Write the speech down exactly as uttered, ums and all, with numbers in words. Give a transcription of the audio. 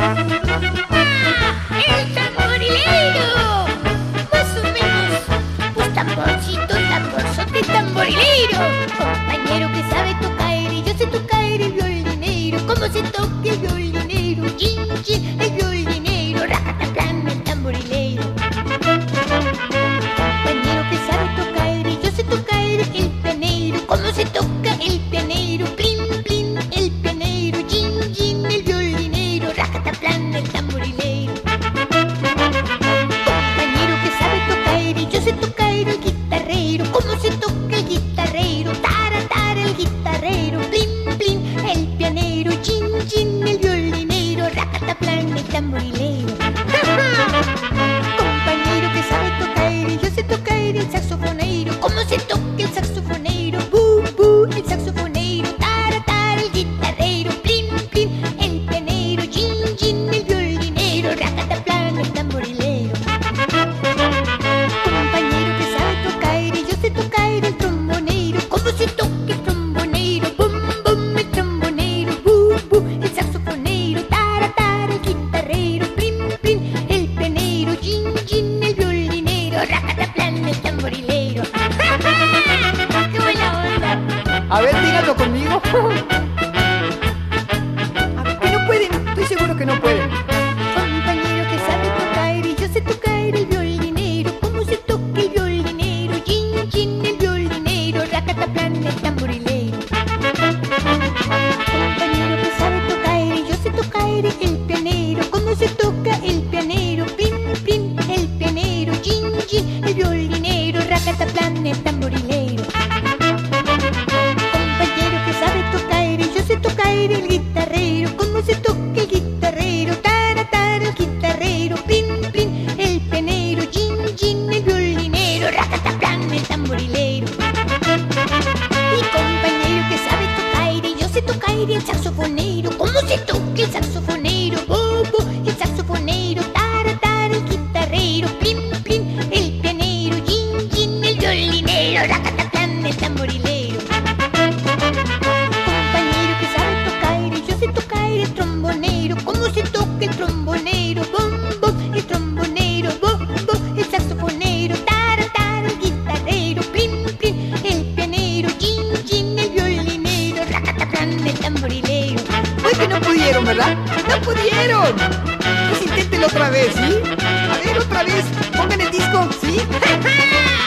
¡El tamborilero! Más o menos, pues tamborcito, tamborzote, tamborilero. Compañero que sabe tocar, y yo sé tocar el violinero. ¿Cómo se toca el violinero? Chin, chin, el violinero. Racataplan, el tamborilero. Compañero que sabe tocar, y yo sé tocar el pianero. ¿Cómo se toca el pianero? Plin, plin, el pianero. Chin, chin, el violinero. Racataplan, el tamborilero. Compañero que sabe tocar, y yo sé tocar el guitarrero. ¿Cómo se toca el guitarrero? Tara, tara, el guitarrero. Plin, plin, el pianero. Chin, chin, el violinero. Racataplan, el tamborilero. Compañero que sabe tocar, y yo sé tocar el saxofonero. ¿Cómo se toca el saxofonero? Bu, bu, el saxofonero. Tara, tara, el guitarrero. Plin, plin, el pianero. Chin, chin, el violinero. Racataplan, el tamborilero. Compañero que sabe tocar, y yo sé tocar el trombonero. ¿Cómo se toca el trombonero? Bum, bum, el trombonero. Bu, bu, el saxofonero. Tara, tara, el guitarrero. Plin, plin, el pianero. Chin, chin, el violinero. Racataplan, el tamborilero. ¡Qué buena onda! A ver, díganlo conmigo. A ver, que no pueden, estoy seguro que no pueden. Compañero que sabe tocar, y yo sé tocar el violinero. ¿Cómo se toca el violinero? Chin, chin, el violinero. Racataplan, el tamborilero. Compañero que sabe tocar, y yo sé tocar el pianero. ¿Cómo se toca el pianero? Plin, plin, el pianero. Chin, chin, el violinero. Racataplan, el tamborilero. Compañero que sabe tocar, y yo sé tocar el guitarrero. ¿Cómo se toca el guitarrero? Tara, tara, el guitarrero. Plin, plin, el pianero. Chin, chin, el violinero. Racataplan, el tamborilero. Y compañero que sabe tocar, y yo sé tocar el saxofonero. ¿Cómo se toca el saxofonero? Bo, bo, el saxofonero. Tara, tara, el guitarrero. Plin, plin, el pianero. Chin, chin, el violinero. Racataplan, el tamborilero. Compañero que sabe tocar, y yo sé tocar el trombonero. ¿Cómo se toca el trombonero? Bom, bom, el trombonero. Bom, bom, el saxofonero. Tara, tara, el guitarrero. Plin, plin, el pianero. Chin, chin, el violinero. Racataplan, el tamborilero. Pues que no pudieron, ¿verdad? ¡No pudieron! Pues inténtenlo otra vez, ¿sí? A ver, otra vez. Pongan el disco, ¿sí? ¡Ja, ja!